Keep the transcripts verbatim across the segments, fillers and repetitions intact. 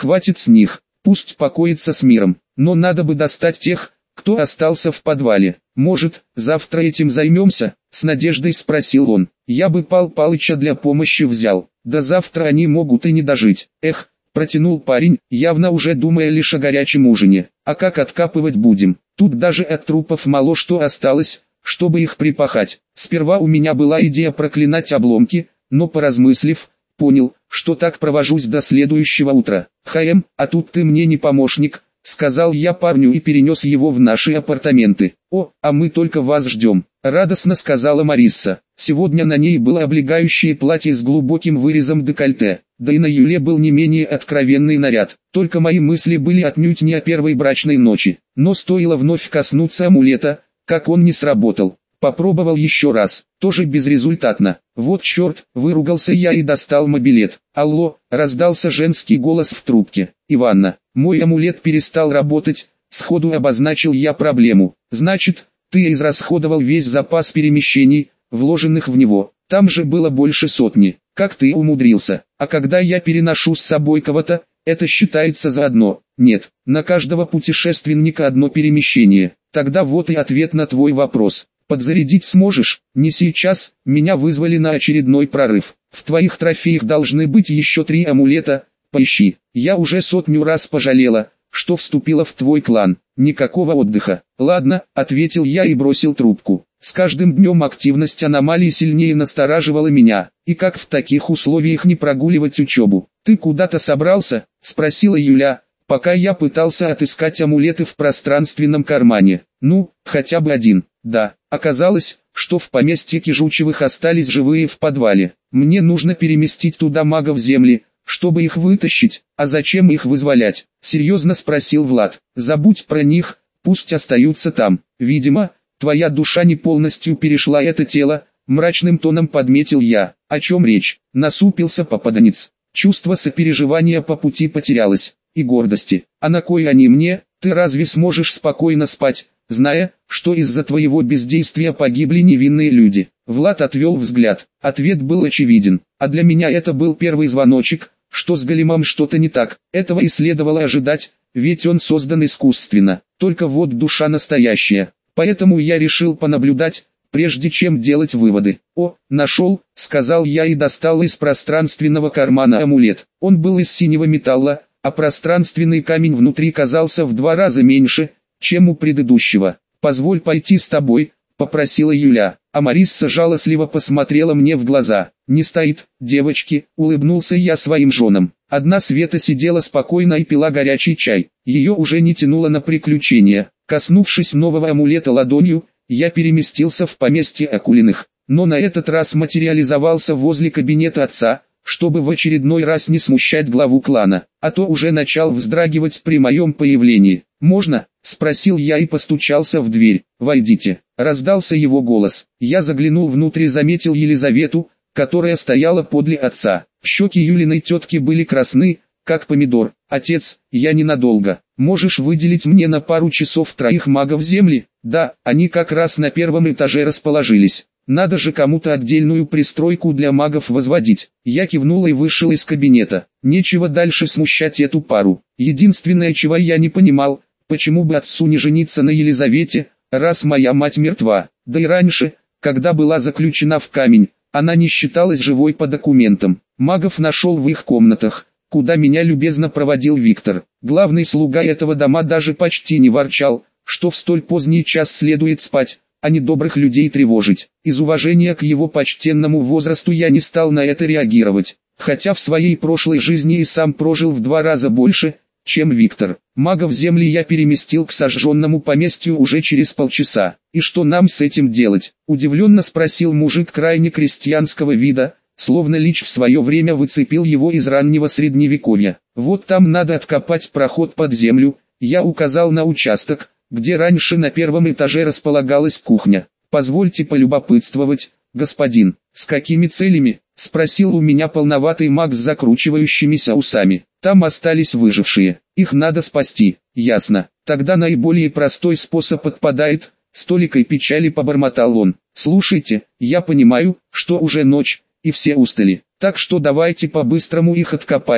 хватит с них, пусть покоится с миром, но надо бы достать тех, кто остался в подвале. Может, завтра этим займемся? С надеждой спросил он. Я бы Пал Палыча для помощи взял, да завтра они могут и не дожить. Эх, протянул парень, явно уже думая лишь о горячем ужине. А как откапывать будем? Тут даже от трупов мало что осталось, чтобы их припахать. Сперва у меня была идея проклинать обломки, но поразмыслив, понял, что так провожусь до следующего утра. «Хаем, а тут ты мне не помощник», — сказал я парню и перенес его в наши апартаменты. «О, а мы только вас ждем», — радостно сказала Марисса. Сегодня на ней было облегающее платье с глубоким вырезом декольте, да и на Юле был не менее откровенный наряд. Только мои мысли были отнюдь не о первой брачной ночи. Но стоило вновь коснуться амулета, как он не сработал. Попробовал еще раз, тоже безрезультатно. Вот черт, выругался я и достал мобилет. «Алло», раздался женский голос в трубке. «Иванна, мой амулет перестал работать», сходу обозначил я проблему. «Значит, ты израсходовал весь запас перемещений, вложенных в него. Там же было больше сотни. Как ты умудрился? А когда я переношу с собой кого-то, это считается заодно?» «Нет, на каждого путешественника одно перемещение». «Тогда вот и ответ на твой вопрос. Подзарядить сможешь?» «Не сейчас, меня вызвали на очередной прорыв. В твоих трофеях должны быть еще три амулета, поищи. Я уже сотню раз пожалела, что вступила в твой клан. Никакого отдыха». «Ладно», — ответил я и бросил трубку. С каждым днем активность аномалий сильнее настораживала меня, и как в таких условиях не прогуливать учебу? «Ты куда-то собрался?» — спросила Юля, пока я пытался отыскать амулеты в пространственном кармане. «Ну, хотя бы один». Да, оказалось, что в поместье Кижучевых остались живые в подвале. Мне нужно переместить туда магов земли, чтобы их вытащить. А зачем их вызволять? Серьезно спросил Влад. Забудь про них, пусть остаются там. Видимо, твоя душа не полностью перешла это тело, мрачным тоном подметил я. О чем речь? Насупился попаданец. Чувство сопереживания по пути потерялось, и гордости. А на кой они мне? Ты разве сможешь спокойно спать, зная, что из-за твоего бездействия погибли невинные люди? Влад отвел взгляд. Ответ был очевиден, а для меня это был первый звоночек, что с големом что-то не так. Этого и следовало ожидать, ведь он создан искусственно. Только вот душа настоящая. Поэтому я решил понаблюдать, прежде чем делать выводы. «О, нашел», — сказал я и достал из пространственного кармана амулет. Он был из синего металла, а пространственный камень внутри казался в два раза меньше, чем у предыдущего. «Позволь пойти с тобой», — попросила Юля, а Марисса жалостливо посмотрела мне в глаза. «Не стоит, девочки», — улыбнулся я своим женам. Одна Света сидела спокойно и пила горячий чай. Ее уже не тянуло на приключения. Коснувшись нового амулета ладонью, я переместился в поместье Акулиных, но на этот раз материализовался возле кабинета отца, чтобы в очередной раз не смущать главу клана, а то уже начал вздрагивать при моем появлении. «Можно?» — спросил я и постучался в дверь. «Войдите», — раздался его голос. Я заглянул внутрь и заметил Елизавету, которая стояла подле отца. Щеки Юлиной тетки были красны, как помидор. «Отец, я ненадолго. Можешь выделить мне на пару часов троих магов земли?» «Да, они как раз на первом этаже расположились. Надо же кому-то отдельную пристройку для магов возводить». Я кивнул и вышел из кабинета. Нечего дальше смущать эту пару. Единственное, чего я не понимал, почему бы отцу не жениться на Елизавете, раз моя мать мертва. Да и раньше, когда была заключена в камень, она не считалась живой по документам. Магов нашел в их комнатах, куда меня любезно проводил Виктор. Главный слуга этого дома даже почти не ворчал, что в столь поздний час следует спать, а не добрых людей тревожить. Из уважения к его почтенному возрасту я не стал на это реагировать, хотя в своей прошлой жизни и сам прожил в два раза больше, чем Виктор. Магов земли я переместил к сожженному поместью уже через полчаса. «И что нам с этим делать?» – удивленно спросил мужик крайне крестьянского вида, словно Лич в свое время выцепил его из раннего средневековья. «Вот там надо откопать проход под землю», – я указал на участок, где раньше на первом этаже располагалась кухня. «Позвольте полюбопытствовать, господин, с какими целями?» — спросил у меня полноватый маг с закручивающимися усами. «Там остались выжившие, их надо спасти». «Ясно, тогда наиболее простой способ отпадает», — с толикой печали побормотал он. «Слушайте, я понимаю, что уже ночь, и все устали, так что давайте по-быстрому их откопаем,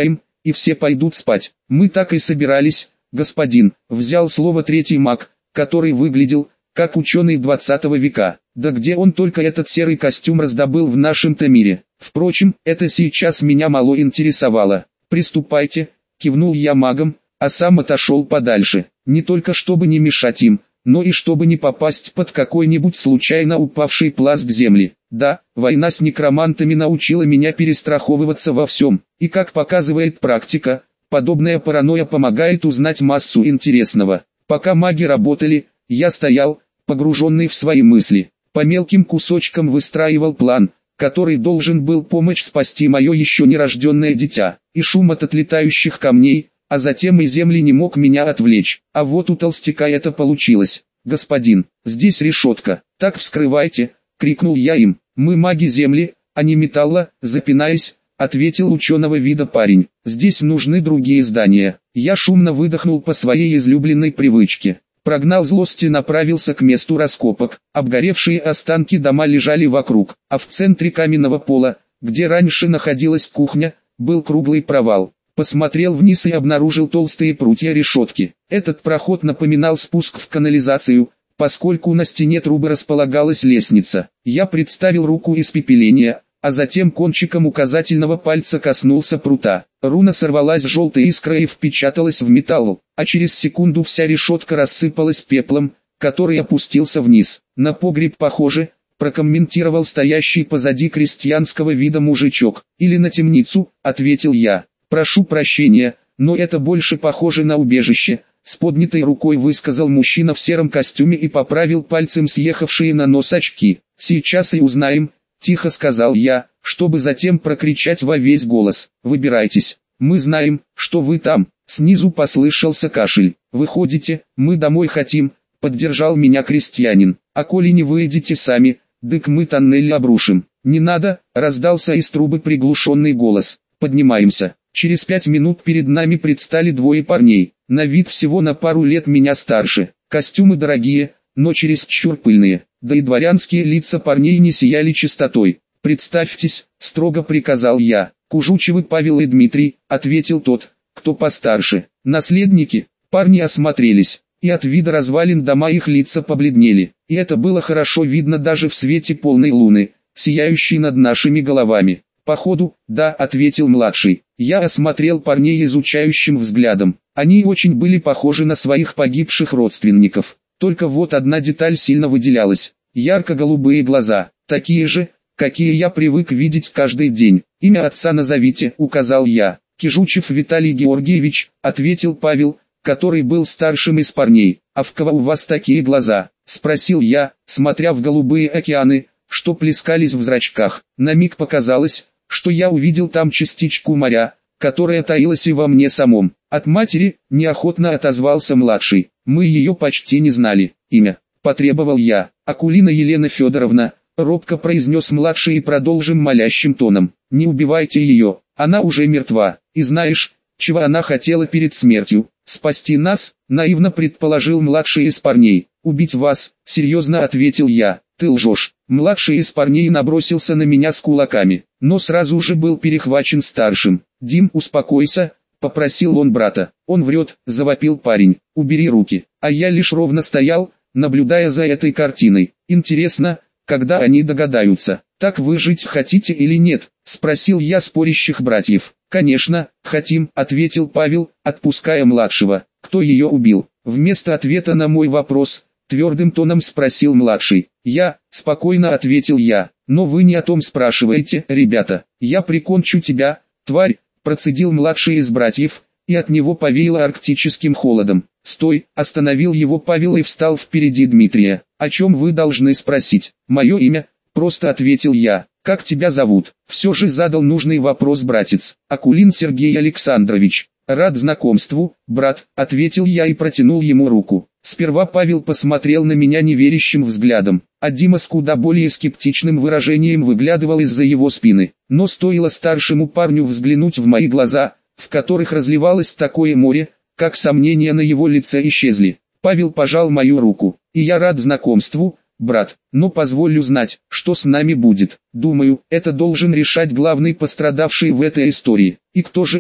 и все пойдут спать. Мы так и собирались, господин, взял слово третий маг, который выглядел, как ученый двадцатого века. Да где он только этот серый костюм раздобыл в нашем-то мире. Впрочем, это сейчас меня мало интересовало. Приступайте, кивнул я магам, а сам отошел подальше. Не только чтобы не мешать им, но и чтобы не попасть под какой-нибудь случайно упавший пласт земли. Да, война с некромантами научила меня перестраховываться во всем, и как показывает практика, подобная паранойя помогает узнать массу интересного. Пока маги работали, я стоял, погруженный в свои мысли, по мелким кусочкам выстраивал план, который должен был помочь спасти мое еще нерожденное дитя, и шум от отлетающих камней, а затем и земли не мог меня отвлечь. А вот у толстяка это получилось. «Господин, здесь решетка, так вскрывайте!» — крикнул я им. «Мы маги земли, а не металла», — запинаясь, ответил ученого вида парень. «Здесь нужны другие здания». Я шумно выдохнул по своей излюбленной привычке. Прогнал злость и направился к месту раскопок. Обгоревшие останки дома лежали вокруг, а в центре каменного пола, где раньше находилась кухня, был круглый провал. Посмотрел вниз и обнаружил толстые прутья решетки. Этот проход напоминал спуск в канализацию, поскольку на стене трубы располагалась лестница. Я представил руку испепеления, а затем кончиком указательного пальца коснулся прута. Руна сорвалась желтой искрой и впечаталась в металл, а через секунду вся решетка рассыпалась пеплом, который опустился вниз. «На погреб похоже», — прокомментировал стоящий позади крестьянского вида мужичок. «Или на темницу», — ответил я. «Прошу прощения, но это больше похоже на убежище», — с поднятой рукой высказал мужчина в сером костюме и поправил пальцем съехавшие на нос очки. «Сейчас и узнаем», — тихо сказал я, чтобы затем прокричать во весь голос. «Выбирайтесь, мы знаем, что вы там». Снизу послышался кашель. «Выходите, мы домой хотим», — поддержал меня крестьянин. «А коли не выйдете сами, дык мы тоннель обрушим». «Не надо», — раздался из трубы приглушенный голос. «Поднимаемся». Через пять минут перед нами предстали двое парней, на вид всего на пару лет меня старше. Костюмы дорогие, но чересчур пыльные, да и дворянские лица парней не сияли чистотой. «Представьтесь», — строго приказал я. «Кужучевы Павел и Дмитрий», — ответил тот, кто постарше. «Наследники». Парни осмотрелись, и от вида развалин дома их лица побледнели, и это было хорошо видно даже в свете полной луны, сияющей над нашими головами. «Походу, да», — ответил младший. Я осмотрел парней изучающим взглядом. Они очень были похожи на своих погибших родственников. Только вот одна деталь сильно выделялась. Ярко-голубые глаза, такие же, какие я привык видеть каждый день. «Имя отца назовите», — указал я. «Кижучев Виталий Георгиевич», — ответил Павел, который был старшим из парней. «А в кого у вас такие глаза?» — спросил я, смотря в голубые океаны, что плескались в зрачках. На миг показалось, что я увидел там частичку моря, которая таилась и во мне самом. «От матери», — неохотно отозвался младший. «Мы ее почти не знали». «Имя», — потребовал я. «Акулина Елена Федоровна», — робко произнес младший и продолжим молящим тоном. «Не убивайте ее, она уже мертва. И знаешь, чего она хотела перед смертью? Спасти нас», — наивно предположил младший из парней. «Убить вас», — серьезно ответил я. «Ты лжешь». Младший из парней набросился на меня с кулаками, но сразу же был перехвачен старшим. «Дим, успокойся», — попросил он брата. «Он врет», — завопил парень. «Убери руки». А я лишь ровно стоял, наблюдая за этой картиной. «Интересно, когда они догадаются. Так вы жить хотите или нет?» — спросил я спорящих братьев. «Конечно, хотим», — ответил Павел, отпуская младшего. «Кто ее убил?» Вместо ответа на мой вопрос, твердым тоном спросил младший. «Я», — спокойно ответил я. «Но вы не о том спрашиваете, ребята. Я прикончу тебя, тварь», — процедил младший из братьев, и от него повеяло арктическим холодом. «Стой», — остановил его Павел и встал впереди Дмитрия. «О чем вы должны спросить?» «Мое имя», — просто ответил я. «Как тебя зовут?» Все же задал нужный вопрос братец. «Акулин Сергей Александрович». «Рад знакомству, брат», — ответил я и протянул ему руку. Сперва Павел посмотрел на меня неверящим взглядом, а Дима с куда более скептичным выражением выглядывал из-за его спины. Но стоило старшему парню взглянуть в мои глаза, в которых разливалось такое море, как сомнения на его лице исчезли. Павел пожал мою руку. «И я рад знакомству, брат, но позволю знать, что с нами будет. Думаю, это должен решать главный пострадавший в этой истории. И кто же он?»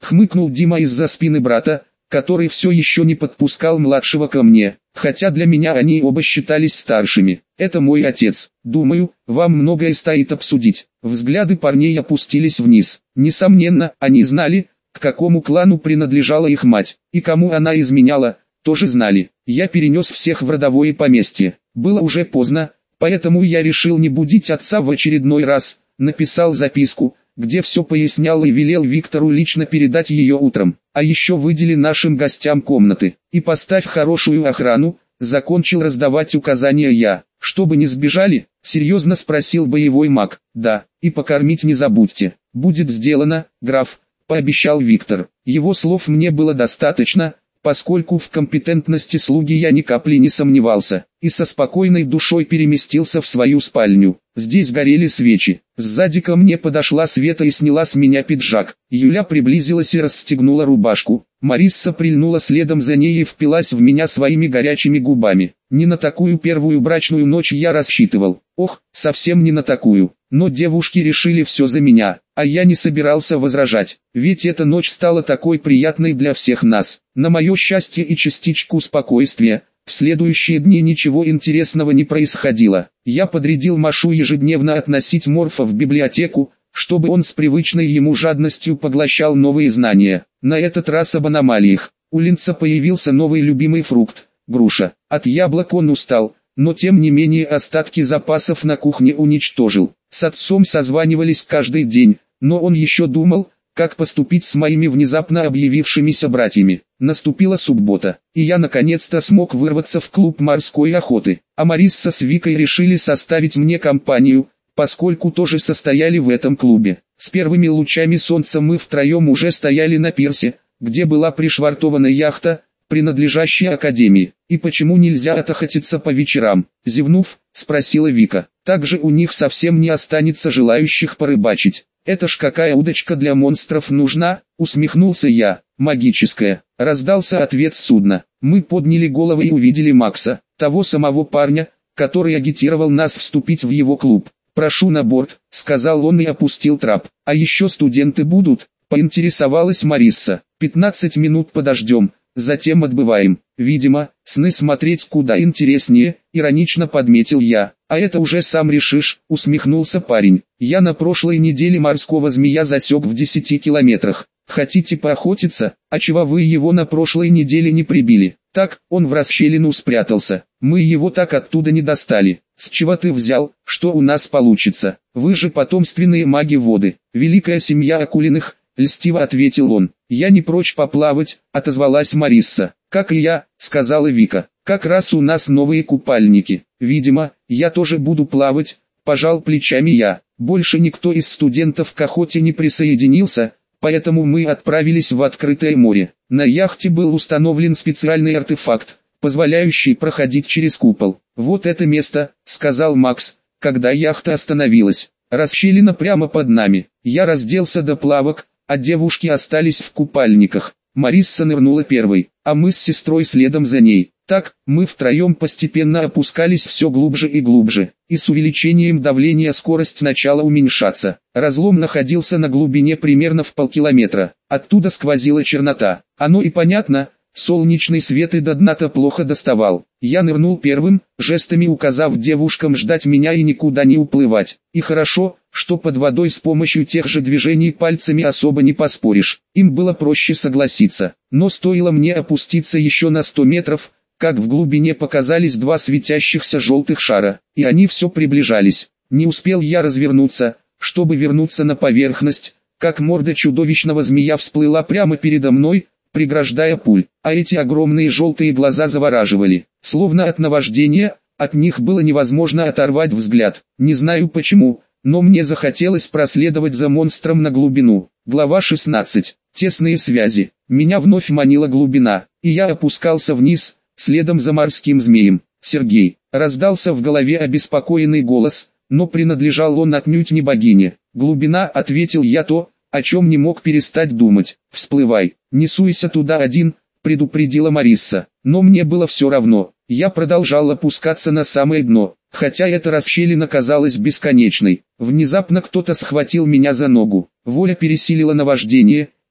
хмыкнул Дима из-за спины брата, который все еще не подпускал младшего ко мне, хотя для меня они оба считались старшими. Это мой отец. Думаю, вам многое стоит обсудить. Взгляды парней опустились вниз. Несомненно, они знали, к какому клану принадлежала их мать, и кому она изменяла, тоже знали. Я перенес всех в родовое поместье. Было уже поздно, поэтому я решил не будить отца в очередной раз. Написал записку, где все пояснял и велел Виктору лично передать ее утром. А еще выдели нашим гостям комнаты. И поставь хорошую охрану, закончил раздавать указания я. Чтобы не сбежали, серьезно спросил боевой маг. Да, и покормить не забудьте. Будет сделано, граф, пообещал Виктор. Его слов мне было достаточно, поскольку в компетентности слуги я ни капли не сомневался, и со спокойной душой переместился в свою спальню. Здесь горели свечи. Сзади ко мне подошла Света и сняла с меня пиджак. Юля приблизилась и расстегнула рубашку. Марисса прильнула следом за ней и впилась в меня своими горячими губами. Не на такую первую брачную ночь я рассчитывал. Ох, совсем не на такую. Но девушки решили все за меня, а я не собирался возражать. Ведь эта ночь стала такой приятной для всех нас. На мое счастье и частичку спокойствия, в следующие дни ничего интересного не происходило. Я подрядил Машу ежедневно относить Морфа в библиотеку, чтобы он с привычной ему жадностью поглощал новые знания. На этот раз об аномалиях. У Линца появился новый любимый фрукт – груша. От яблок он устал, но тем не менее остатки запасов на кухне уничтожил. С отцом созванивались каждый день, но он еще думал, как поступить с моими внезапно объявившимися братьями. Наступила суббота, и я наконец-то смог вырваться в клуб морской охоты. А Марисса с Викой решили составить мне компанию, поскольку тоже состояли в этом клубе. С первыми лучами солнца мы втроем уже стояли на пирсе, где была пришвартована яхта, принадлежащая академии. И почему нельзя отохотиться по вечерам? Зевнув, спросила Вика. Также у них совсем не останется желающих порыбачить. Это ж какая удочка для монстров нужна, усмехнулся я. Магическая. Раздался ответ с судна. Мы подняли головы и увидели Макса, того самого парня, который агитировал нас вступить в его клуб. «Прошу на борт», — сказал он и опустил трап. «А еще студенты будут?» — поинтересовалась Марисса. «Пятнадцать минут подождем, затем отбываем. Видимо, сны смотреть куда интереснее», — иронично подметил я. «А это уже сам решишь», — усмехнулся парень. «Я на прошлой неделе морского змея засек в десяти километрах. Хотите поохотиться? А чего вы его на прошлой неделе не прибили?» «Так, он в расщелину спрятался. Мы его так оттуда не достали». «С чего ты взял, что у нас получится? Вы же потомственные маги воды, великая семья Акулиных», — льстиво ответил он. «Я не прочь поплавать», — отозвалась Марисса. «Как и я», — сказала Вика. «Как раз у нас новые купальники. Видимо, я тоже буду плавать», — пожал плечами я. Больше никто из студентов к охоте не присоединился, поэтому мы отправились в открытое море. На яхте был установлен специальный артефакт, позволяющий проходить через купол. «Вот это место», — сказал Макс, когда яхта остановилась. «Расщелина прямо под нами». Я разделся до плавок, а девушки остались в купальниках. Марисса нырнула первой, а мы с сестрой следом за ней. Так, мы втроем постепенно опускались все глубже и глубже, и с увеличением давления скорость начала уменьшаться. Разлом находился на глубине примерно в полкилометра, оттуда сквозила чернота. Оно и понятно, солнечный свет и до дна-то плохо доставал. Я нырнул первым, жестами указав девушкам ждать меня и никуда не уплывать. И хорошо, что под водой с помощью тех же движений пальцами особо не поспоришь. Им было проще согласиться. Но стоило мне опуститься еще на сто метров, как в глубине показались два светящихся желтых шара, и они все приближались. Не успел я развернуться, чтобы вернуться на поверхность, как морда чудовищного змея всплыла прямо передо мной, преграждая пуль, а эти огромные желтые глаза завораживали, словно от наваждения, от них было невозможно оторвать взгляд. Не знаю почему, но мне захотелось проследовать за монстром на глубину. Глава шестнадцать. Тесные связи. Меня вновь манила глубина, и я опускался вниз, следом за морским змеем. «Сергей», раздался в голове обеспокоенный голос, но принадлежал он отнюдь не богине. «Глубина», ответил я то, о чем не мог перестать думать. «Всплывай, не суйся туда один», предупредила Марисса. Но мне было все равно. Я продолжал опускаться на самое дно, хотя эта расщелина казалась бесконечной. Внезапно кто-то схватил меня за ногу. Воля пересилила наваждение,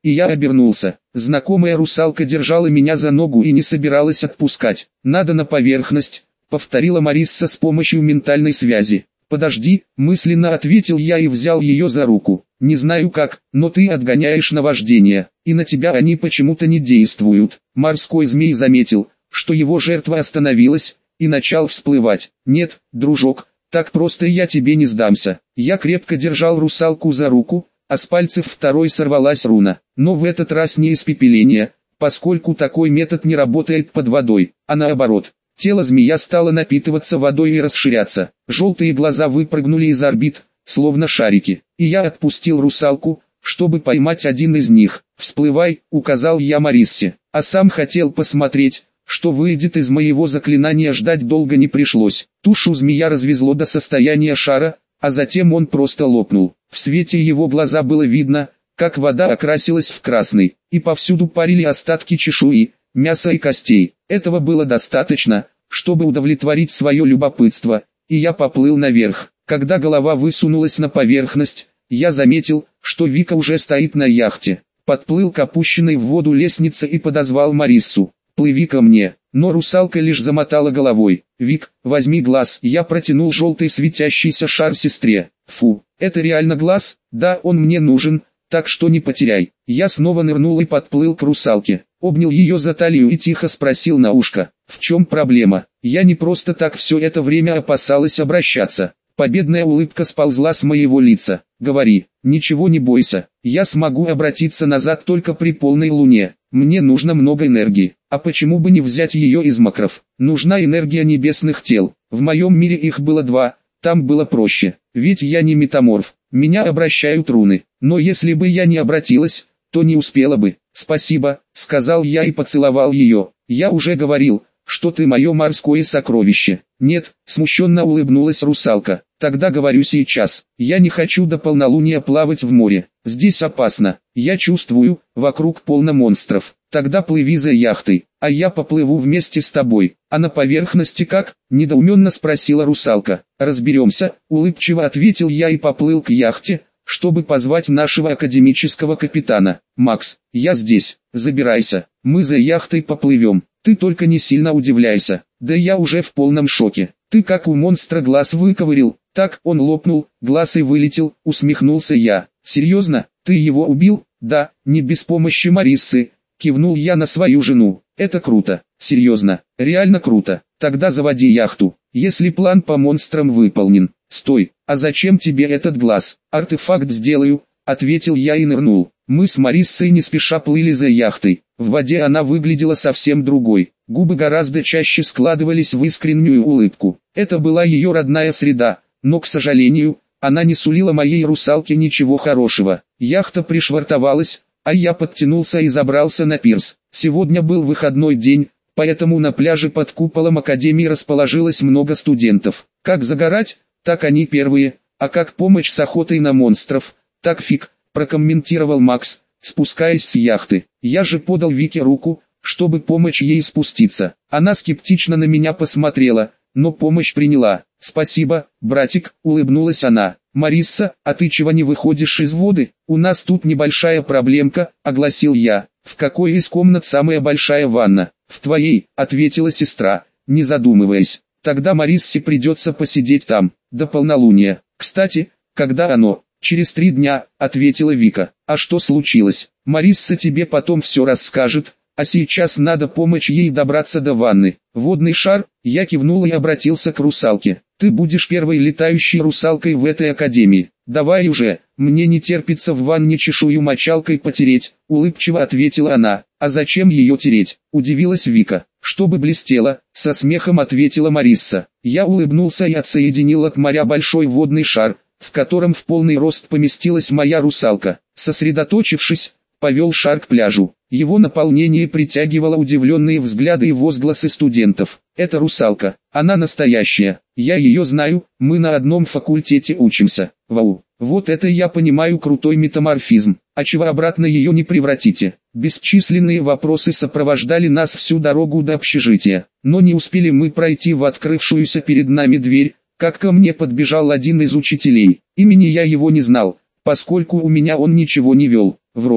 и я обернулся. Знакомая русалка держала меня за ногу и не собиралась отпускать. «Надо на поверхность», — повторила Марисса с помощью ментальной связи. «Подожди», — мысленно ответил я и взял ее за руку. «Не знаю как, но ты отгоняешь наваждение, и на тебя они почему-то не действуют». Морской змей заметил, что его жертва остановилась, и начал всплывать. «Нет, дружок, так просто я тебе не сдамся». Я крепко держал русалку за руку, а с пальцев второй сорвалась руна. Но в этот раз не испепеление, поскольку такой метод не работает под водой, а наоборот. Тело змея стало напитываться водой и расширяться. Желтые глаза выпрыгнули из орбит, словно шарики, и я отпустил русалку, чтобы поймать один из них. «Всплывай», — указал я Мариссе, а сам хотел посмотреть, что выйдет из моего заклинания. Ждать долго не пришлось. Тушу змея развезло до состояния шара, а затем он просто лопнул. В свете его глаза было видно, как вода окрасилась в красный, и повсюду парили остатки чешуи, мяса и костей. Этого было достаточно, чтобы удовлетворить свое любопытство, и я поплыл наверх. Когда голова высунулась на поверхность, я заметил, что Вика уже стоит на яхте. Подплыл к опущенной в воду лестнице и подозвал Мариссу. «Плыви ко мне», но русалка лишь замотала головой. «Вик, возьми глаз». Я протянул желтый светящийся шар сестре. «Фу, это реально глаз? Да, он мне нужен, так что не потеряй». Я снова нырнул и подплыл к русалке, обнял ее за талию и тихо спросил на ушко: «В чем проблема?» Я не просто так все это время опасалась обращаться. Победная улыбка сползла с моего лица. «Говори, ничего не бойся, я смогу обратиться назад только при полной луне. Мне нужно много энергии, а почему бы не взять ее из макров? Нужна энергия небесных тел, в моем мире их было два, там было проще, ведь я не метаморф, меня обращают руны, но если бы я не обратилась, то не успела бы». «Спасибо», — сказал я и поцеловал ее. «Я уже говорил, что ты мое морское сокровище». «Нет», — смущенно улыбнулась русалка. «Тогда говорю сейчас. Я не хочу до полнолуния плавать в море. Здесь опасно. Я чувствую, вокруг полно монстров. Тогда плыви за яхтой, а я поплыву вместе с тобой». «А на поверхности как?» — недоуменно спросила русалка. «Разберемся», — улыбчиво ответил я и поплыл к яхте, чтобы позвать нашего академического капитана. «Макс, я здесь, забирайся, мы за яхтой поплывем. Ты только не сильно удивляйся, да я уже в полном шоке. Ты как у монстра глаз выковырил». «Так, он лопнул, глаз и вылетел», — усмехнулся я. «Серьезно, ты его убил?» «Да, не без помощи Мариссы», — кивнул я на свою жену. «Это круто, серьезно, реально круто. Тогда заводи яхту, если план по монстрам выполнен». «Стой, а зачем тебе этот глаз?» «Артефакт сделаю», — ответил я и нырнул. Мы с Мариссой не спеша плыли за яхтой. В воде она выглядела совсем другой. Губы гораздо чаще складывались в искреннюю улыбку. Это была ее родная среда, но, к сожалению, она не сулила моей русалке ничего хорошего. Яхта пришвартовалась, а я подтянулся и забрался на пирс. Сегодня был выходной день, поэтому на пляже под куполом академии расположилось много студентов. Как загорать, так они первые, а как помочь с охотой на монстров, так фиг, прокомментировал Макс, спускаясь с яхты. Я же подал Вике руку, чтобы помочь ей спуститься. Она скептично на меня посмотрела, но помощь приняла. «Спасибо, братик», — улыбнулась она. «Марисса, а ты чего не выходишь из воды? У нас тут небольшая проблемка», — огласил я. «В какой из комнат самая большая ванна?» «В твоей», — ответила сестра, не задумываясь. «Тогда Мариссе придется посидеть там, до полнолуния. Кстати, когда оно?» «Через три дня», — ответила Вика. «А что случилось?» «Марисса тебе потом все расскажет, а сейчас надо помочь ей добраться до ванны». «Водный шар», — я кивнул и обратился к русалке. «Ты будешь первой летающей русалкой в этой академии. Давай уже, мне не терпится в ванне чешую мочалкой потереть», — улыбчиво ответила она. «А зачем ее тереть?» — удивилась Вика. «Чтобы блестело», — со смехом ответила Марисса. Я улыбнулся и отсоединил от моря большой водный шар, в котором в полный рост поместилась моя русалка. Сосредоточившись, повел шар к пляжу. Его наполнение притягивало удивленные взгляды и возгласы студентов. «Это русалка, она настоящая, я ее знаю, мы на одном факультете учимся. Вау, вот это я понимаю крутой метаморфизм, а чего обратно ее не превратите?» Бесчисленные вопросы сопровождали нас всю дорогу до общежития, но не успели мы пройти в открывшуюся перед нами дверь, как ко мне подбежал один из учителей. Имени я его не знал, поскольку у меня он ничего не вел, вроде.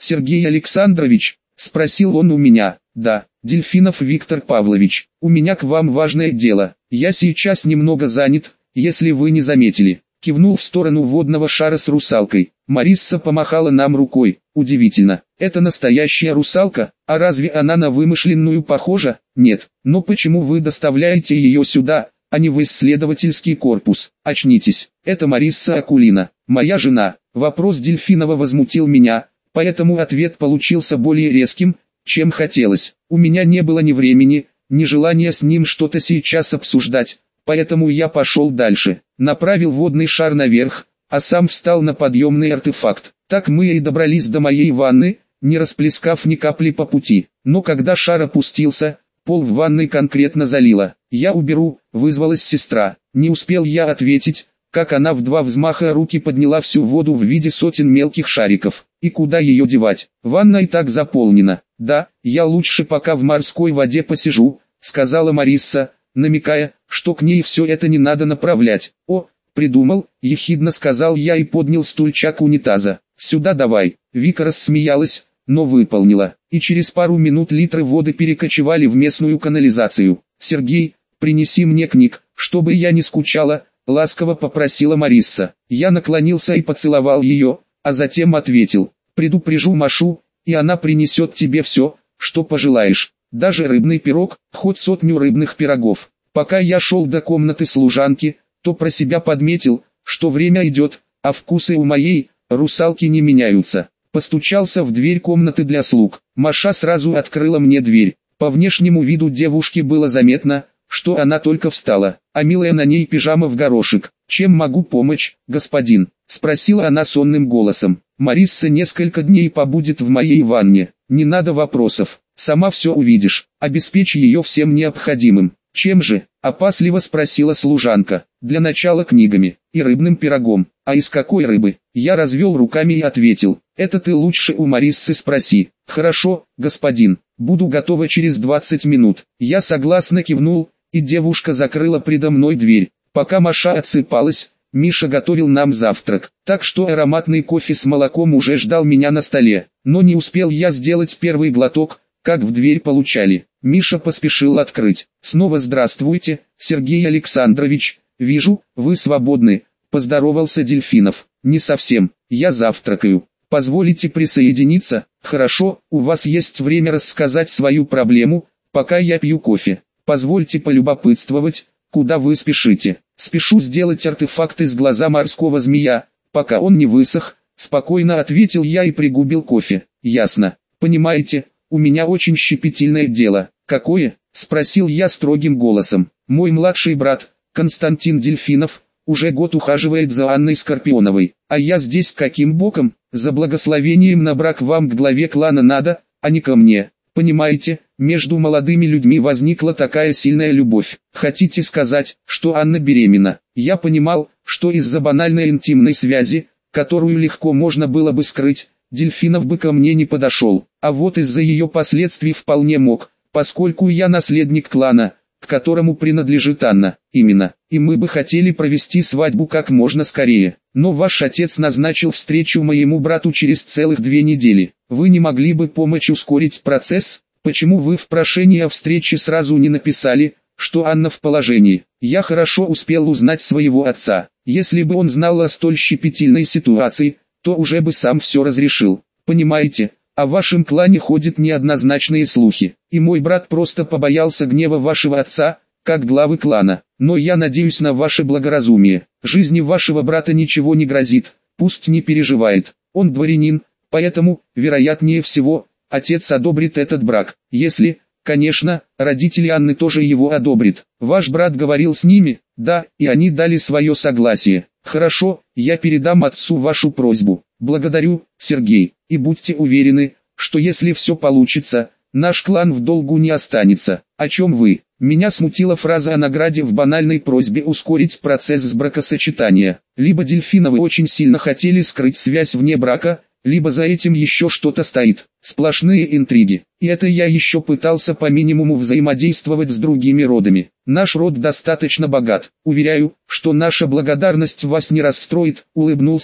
Сергей Александрович?» — спросил он у меня. «Да, Дельфинов Виктор Павлович, у меня к вам важное дело. Я сейчас немного занят, если вы не заметили». Кивнул в сторону водного шара с русалкой. Марисса помахала нам рукой. Удивительно, это настоящая русалка, а разве она на вымышленную похожа? Нет. Но почему вы доставляете ее сюда, а не в исследовательский корпус? Очнитесь, это Марисса Акулина, моя жена. Вопрос Дельфинова возмутил меня, поэтому ответ получился более резким, чем хотелось. У меня не было ни времени, ни желания с ним что-то сейчас обсуждать. Поэтому я пошел дальше, направил водный шар наверх, а сам встал на подъемный артефакт. Так мы и добрались до моей ванны, не расплескав ни капли по пути. Но когда шар опустился, пол в ванной конкретно залило. «Я уберу», — вызвалась сестра. Не успел я ответить, как она в два взмаха руки подняла всю воду в виде сотен мелких шариков. И куда ее девать? Ванна и так заполнена. «Да, я лучше пока в морской воде посижу», — сказала Марисса, намекая, что к ней все это не надо направлять. «О, придумал», — ехидно сказал я и поднял стульчак унитаза. «Сюда давай». Вика рассмеялась, но выполнила, и через пару минут литры воды перекочевали в местную канализацию. «Сергей, принеси мне книг, чтобы я не скучала», — ласково попросила Марисса. Я наклонился и поцеловал ее, а затем ответил: «Предупрежу Машу, и она принесет тебе все, что пожелаешь. Даже рыбный пирог, хоть сотню рыбных пирогов». Пока я шел до комнаты служанки, то про себя подметил, что время идет, а вкусы у моей русалки не меняются. Постучался в дверь комнаты для слуг. Маша сразу открыла мне дверь. По внешнему виду девушки было заметно, что она только встала, а милая на ней пижама в горошек. «Чем могу помочь, господин?» — спросила она сонным голосом. «Марисса несколько дней побудет в моей ванне. Не надо вопросов, сама все увидишь. Обеспечь ее всем необходимым». «Чем же?» — опасливо спросила служанка. «Для начала книгами и рыбным пирогом». «А из какой рыбы?» Я развел руками и ответил: «Это ты лучше у Мариссы спроси». «Хорошо, господин, буду готова через двадцать минут». Я согласно кивнул, и девушка закрыла предо мной дверь. Пока Маша отсыпалась, Миша готовил нам завтрак, так что ароматный кофе с молоком уже ждал меня на столе. Но не успел я сделать первый глоток, как в дверь получали. Миша поспешил открыть. «Снова здравствуйте, Сергей Александрович, вижу, вы свободны», — поздоровался Дельфинов. «Не совсем, я завтракаю. Позволите присоединиться?» «Хорошо, у вас есть время рассказать свою проблему, пока я пью кофе. Позвольте полюбопытствовать, куда вы спешите?» «Спешу сделать артефакт из глаза морского змея, пока он не высох», — спокойно ответил я и пригубил кофе. «Ясно. Понимаете, у меня очень щепетильное дело». «Какое?» — спросил я строгим голосом. «Мой младший брат, Константин Дельфинов, уже год ухаживает за Анной Скорпионовой, а я здесь каким боком? За благословением на брак вам к главе клана надо, а не ко мне. Понимаете, между молодыми людьми возникла такая сильная любовь. Хотите сказать, что Анна беременна?» Я понимал, что из-за банальной интимной связи, которую легко можно было бы скрыть, Дельфинов бы ко мне не подошел, а вот из-за ее последствий вполне мог, поскольку я наследник клана, к которому принадлежит Анна, именно, и мы бы хотели провести свадьбу как можно скорее. Но ваш отец назначил встречу моему брату через целых две недели. Вы не могли бы помочь ускорить процесс? Почему вы в прошении о встрече сразу не написали, что Анна в положении? Я хорошо успел узнать своего отца. Если бы он знал о столь щепетильной ситуации, то уже бы сам все разрешил. Понимаете, о вашем клане ходят неоднозначные слухи, и мой брат просто побоялся гнева вашего отца, как главы клана. Но я надеюсь на ваше благоразумие. Жизни вашего брата ничего не грозит, пусть не переживает. Он дворянин, поэтому, вероятнее всего, отец одобрит этот брак. Если, конечно, родители Анны тоже его одобрят. Ваш брат говорил с ними? Да, и они дали свое согласие. Хорошо, я передам отцу вашу просьбу. Благодарю, Сергей, и будьте уверены, что если все получится, наш клан в долгу не останется. О чем вы? Меня смутила фраза о награде в банальной просьбе ускорить процесс с бракосочетания. Либо Дельфиновы очень сильно хотели скрыть связь вне брака, либо за этим еще что-то стоит. Сплошные интриги. И это я еще пытался по минимуму взаимодействовать с другими родами. Наш род достаточно богат. Уверяю, что наша благодарность вас не расстроит, улыбнулся он.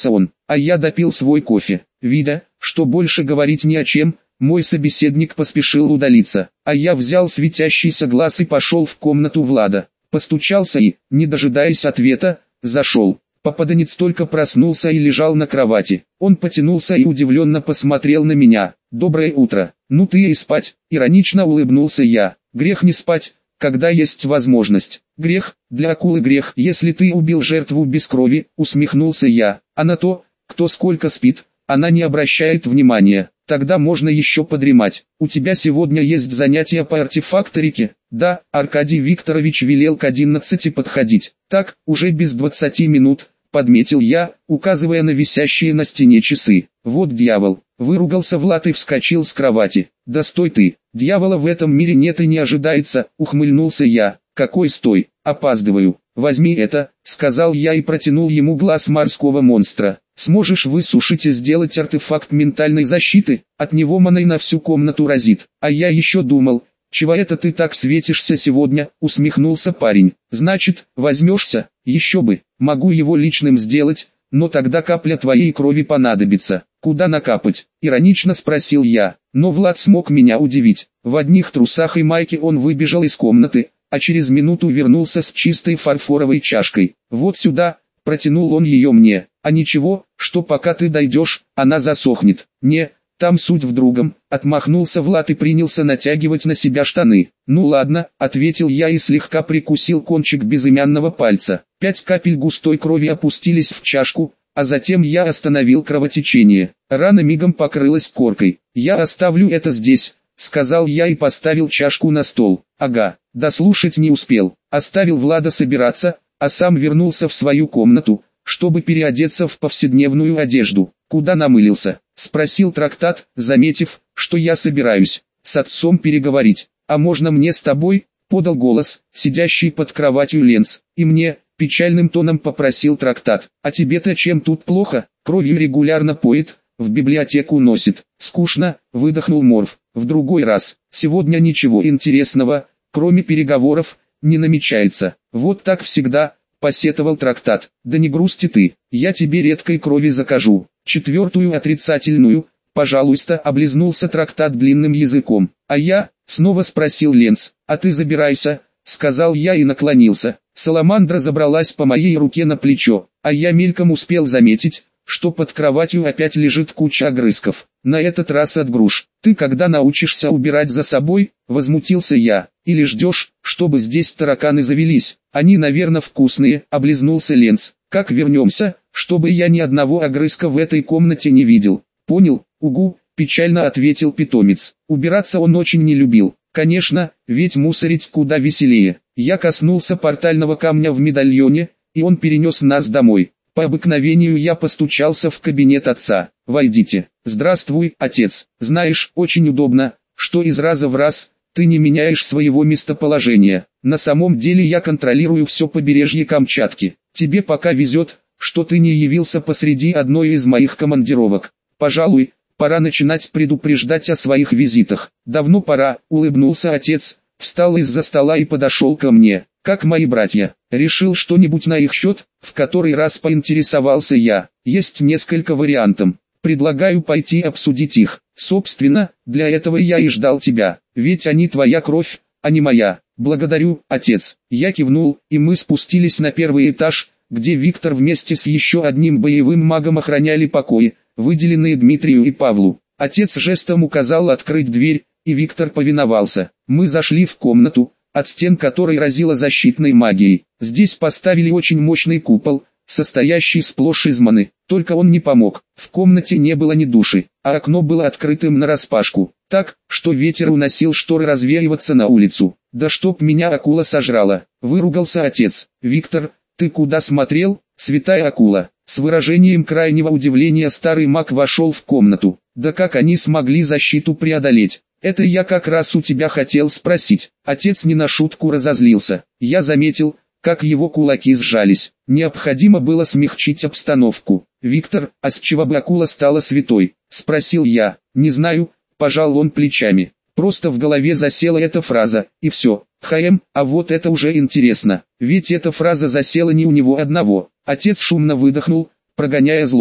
а я допил свой кофе. Видя, что больше говорить ни о чем, мой собеседник поспешил удалиться, а я взял светящийся глаз и пошел в комнату Влада. Постучался и, не дожидаясь ответа, зашел. Попаданец только проснулся и лежал на кровати. Он потянулся и удивленно посмотрел на меня. «Доброе утро. Ну ты и спать», — иронично улыбнулся я. «Грех не спать, когда есть возможность». «Грех, для акулы грех, если ты убил жертву без крови», — усмехнулся я. «А на то, кто сколько спит, она не обращает внимания. Тогда можно еще подремать. У тебя сегодня есть занятия по артефакторике?» «Да, Аркадий Викторович велел к одиннадцати подходить». «Так, уже без двадцати минут», — подметил я, указывая на висящие на стене часы. «Вот дьявол», — выругался Влад и вскочил с кровати. «Да стой ты, дьявола в этом мире нет и не ожидается», — ухмыльнулся я. «Какой стой, опаздываю. Возьми это», — сказал я и протянул ему глаз морского монстра. «Сможешь высушить и сделать артефакт ментальной защиты? От него маной на всю комнату разит». «А я еще думал, чего это ты так светишься сегодня?» — усмехнулся парень. «Значит, возьмешься? Еще бы, могу его личным сделать, но тогда капля твоей крови понадобится». «Куда накапать?» — иронично спросил я. Но Влад смог меня удивить. В одних трусах и майке он выбежал из комнаты, а через минуту вернулся с чистой фарфоровой чашкой. «Вот сюда», — протянул он ее мне. «А ничего, что пока ты дойдешь, она засохнет». «Не, там суть в другом», — отмахнулся Влад и принялся натягивать на себя штаны. «Ну ладно», — ответил я и слегка прикусил кончик безымянного пальца. Пять капель густой крови опустились в чашку, а затем я остановил кровотечение. Рана мигом покрылась коркой. «Я оставлю это здесь», — сказал я и поставил чашку на стол. «Ага». Дослушать не успел. Оставил Влада собираться, а сам вернулся в свою комнату, чтобы переодеться в повседневную одежду. «Куда намылился?» — спросил Трактат, заметив, что я собираюсь с отцом переговорить. «А можно мне с тобой?» — подал голос, сидящий под кроватью Ленц. «И мне?» — печальным тоном попросил Трактат. «А тебе-то чем тут плохо? Кровью регулярно поет, в библиотеку носит». «Скучно», — выдохнул Морф. «В другой раз. Сегодня ничего интересного, кроме переговоров, не намечается». «Вот так всегда», — посетовал Трактат. «Да не грусти ты, я тебе редкой крови закажу. Четвертую отрицательную, пожалуйста», — облизнулся Трактат длинным языком. «А я?» — снова спросил Ленц. «А ты забирайся», — сказал я и наклонился. Саламандра забралась по моей руке на плечо, а я мельком успел заметить, что под кроватью опять лежит куча огрызков. На этот раз от груш. «Ты когда научишься убирать за собой?» — возмутился я. «Или ждешь, чтобы здесь тараканы завелись? Они, наверное, вкусные», — облизнулся Ленц. «Как вернемся, чтобы я ни одного огрызка в этой комнате не видел?» «Понял, угу», — печально ответил питомец. Убираться он очень не любил. Конечно, ведь мусорить куда веселее. Я коснулся портального камня в медальоне, и он перенес нас домой. По обыкновению я постучался в кабинет отца. «Войдите». «Здравствуй, отец. Знаешь, очень удобно, что из раза в раз ты не меняешь своего местоположения. На самом деле я контролирую все побережье Камчатки. Тебе пока везет, что ты не явился посреди одной из моих командировок. Пожалуй, пора начинать предупреждать о своих визитах». «Давно пора», — улыбнулся отец, встал из-за стола и подошел ко мне. «Как мои братья? Решил что-нибудь на их счет?» — в который раз поинтересовался я. «Есть несколько вариантов. Предлагаю пойти обсудить их. Собственно, для этого я и ждал тебя, ведь они твоя кровь, а не моя». «Благодарю, отец». Я кивнул, и мы спустились на первый этаж, где Виктор вместе с еще одним боевым магом охраняли покои, выделенные Дмитрию и Павлу. Отец жестом указал открыть дверь, и Виктор повиновался. Мы зашли в комнату, от стен которой разило защитной магией. Здесь поставили очень мощный купол, состоящий сплошь из маны. Только он не помог. В комнате не было ни души, а окно было открытым нараспашку, так, что ветер уносил шторы развеиваться на улицу. «Да чтоб меня акула сожрала!» — выругался отец. «Виктор, ты куда смотрел, святая акула?» С выражением крайнего удивления старый маг вошел в комнату. «Да как они смогли защиту преодолеть?» «Это я как раз у тебя хотел спросить». Отец не на шутку разозлился. Я заметил, как его кулаки сжались. Необходимо было смягчить обстановку. «Виктор, а с чего бы акула стала святой?» — спросил я. «Не знаю», — пожал он плечами. «Просто в голове засела эта фраза, и все». «Хм, а вот это уже интересно, ведь эта фраза засела не у него одного». Отец шумно выдохнул, прогоняя злость.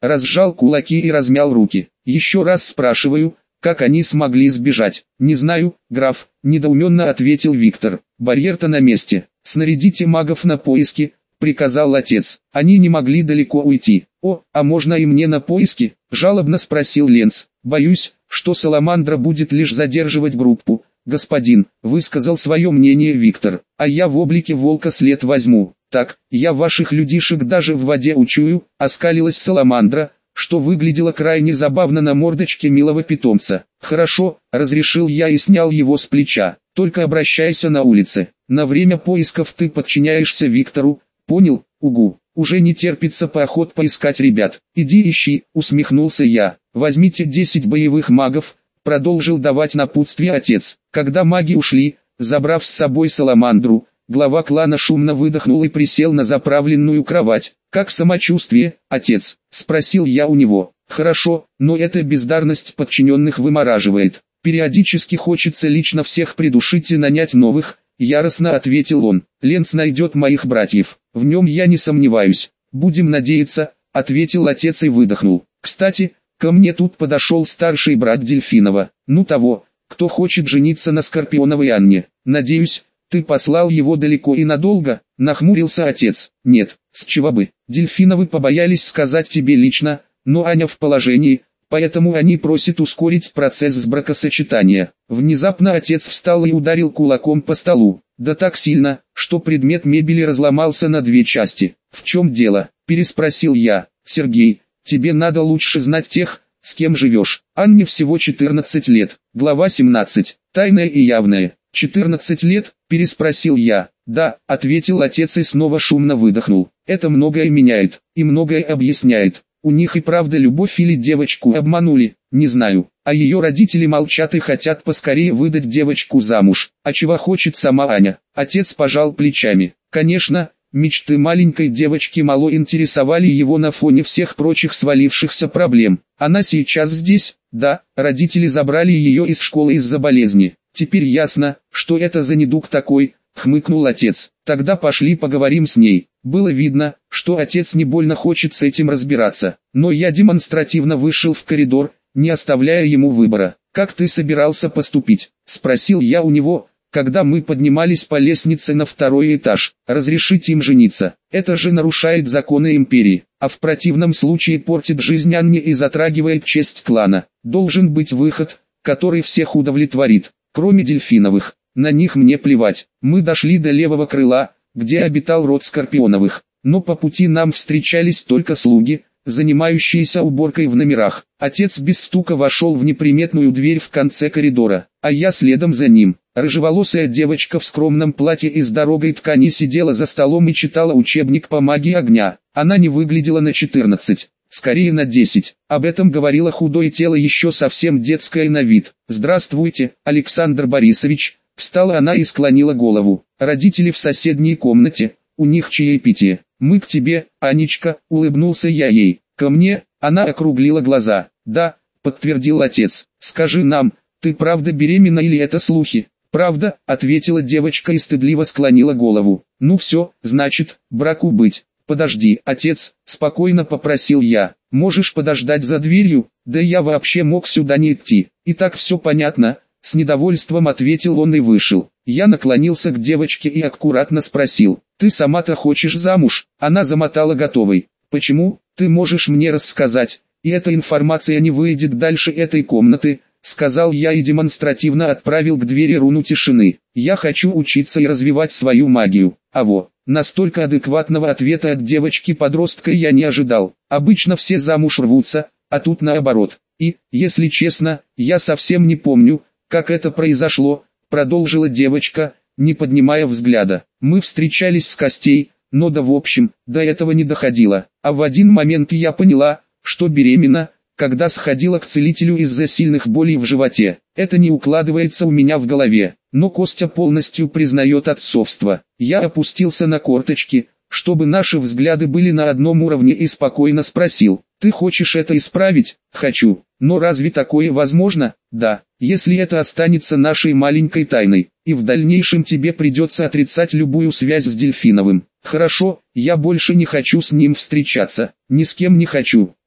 разжал кулаки и размял руки. Еще раз спрашиваю, как они смогли сбежать? Не знаю, граф, недоуменно ответил Виктор. Барьер-то на месте. Снарядите магов на поиски, приказал отец. Они не могли далеко уйти. О, а можно и мне на поиски? Жалобно спросил Ленц. Боюсь, что Саламандра будет лишь задерживать группу. Господин, высказал свое мнение Виктор, а я в облике волка след возьму. Так, я ваших людишек даже в воде учую, оскалилась Саламандра, что выглядело крайне забавно на мордочке милого питомца. Хорошо, разрешил я и снял его с плеча. Только обращайся на улице. На время поисков ты подчиняешься Виктору, понял? Угу. Уже не терпится поохот поискать ребят. Иди ищи, усмехнулся я. Возьмите десять боевых магов, продолжил давать напутствие отец. Когда маги ушли, забрав с собой Саламандру, глава клана шумно выдохнул и присел на заправленную кровать. «Как самочувствие, отец?» – спросил я у него. «Хорошо, но эта бездарность подчиненных вымораживает. Периодически хочется лично всех придушить и нанять новых», – яростно ответил он. «Ленц найдет моих братьев, в нем я не сомневаюсь. Будем надеяться», – ответил отец и выдохнул. «Кстати, ко мне тут подошел старший брат Дельфинова, ну того, кто хочет жениться на Скорпионовой Анне. Надеюсь, ты послал его далеко и надолго?» – нахмурился отец. «Нет, с чего бы? Дельфиновы побоялись сказать тебе лично, но Аня в положении, поэтому они просят ускорить процесс с бракосочетания». Внезапно отец встал и ударил кулаком по столу, да так сильно, что предмет мебели разломался на две части. «В чем дело?» – переспросил я. «Сергей, тебе надо лучше знать тех, с кем живешь. Анне всего четырнадцать лет». Глава семнадцать. Тайное и явное. «четырнадцать лет?» – переспросил я. «Да», – ответил отец и снова шумно выдохнул. «Это многое меняет, и многое объясняет. У них и правда любовь или девочку обманули, не знаю. А ее родители молчат и хотят поскорее выдать девочку замуж. А чего хочет сама Аня?» Отец пожал плечами. «Конечно, мечты маленькой девочки мало интересовали его на фоне всех прочих свалившихся проблем. Она сейчас здесь, да, родители забрали ее из школы из-за болезни. Теперь ясно, что это за недуг такой», — хмыкнул отец. «Тогда пошли поговорим с ней». Было видно, что отец не больно хочет с этим разбираться, но я демонстративно вышел в коридор, не оставляя ему выбора. «Как ты собирался поступить?» — спросил я у него, когда мы поднимались по лестнице на второй этаж. «Разрешить им жениться. Это же нарушает законы империи, а в противном случае портит жизнь Анне и затрагивает честь клана. Должен быть выход, который всех удовлетворит, кроме Дельфиновых. На них мне плевать». Мы дошли до левого крыла, где обитал род Скорпионовых, но по пути нам встречались только слуги, занимающиеся уборкой в номерах. Отец без стука вошел в неприметную дверь в конце коридора, а я следом за ним. Рыжеволосая девочка в скромном платье из дорогой ткани сидела за столом и читала учебник по магии огня. Она не выглядела на четырнадцать, скорее на десять. Об этом говорило худое тело, еще совсем детское на вид. «Здравствуйте, Александр Борисович», — встала она и склонила голову. «Родители в соседней комнате, у них чаепитие. Мы к тебе, Анечка», — улыбнулся я ей. «Ко мне?» — она округлила глаза. «Да», — подтвердил отец. «Скажи нам, ты правда беременна или это слухи?» «Правда», — ответила девочка и стыдливо склонила голову. «Ну все, значит, браку быть». «Подожди, отец», — спокойно попросил я. «Можешь подождать за дверью? Да я вообще мог сюда не идти. И так все понятно», — с недовольством ответил он и вышел. Я наклонился к девочке и аккуратно спросил: «Ты сама-то хочешь замуж?» Она замотала готовой. «Почему? Ты можешь мне рассказать, и эта информация не выйдет дальше этой комнаты», — сказал я и демонстративно отправил к двери руну тишины. «Я хочу учиться и развивать свою магию». А во, настолько адекватного ответа от девочки-подростка я не ожидал. Обычно все замуж рвутся, а тут наоборот. И, если честно, я совсем не помню, как это произошло, продолжила девочка, не поднимая взгляда. Мы встречались с Костей, но да в общем, до этого не доходило. А в один момент я поняла, что беременна, когда сходила к целителю из-за сильных болей в животе. Это не укладывается у меня в голове, но Костя полностью признает отцовство. Я опустился на корточки, чтобы наши взгляды были на одном уровне, и спокойно спросил: «Ты хочешь это исправить?» «Хочу. Но разве такое возможно?» «Да, если это останется нашей маленькой тайной, и в дальнейшем тебе придется отрицать любую связь с Дельфиновым». «Хорошо, я больше не хочу с ним встречаться, ни с кем не хочу.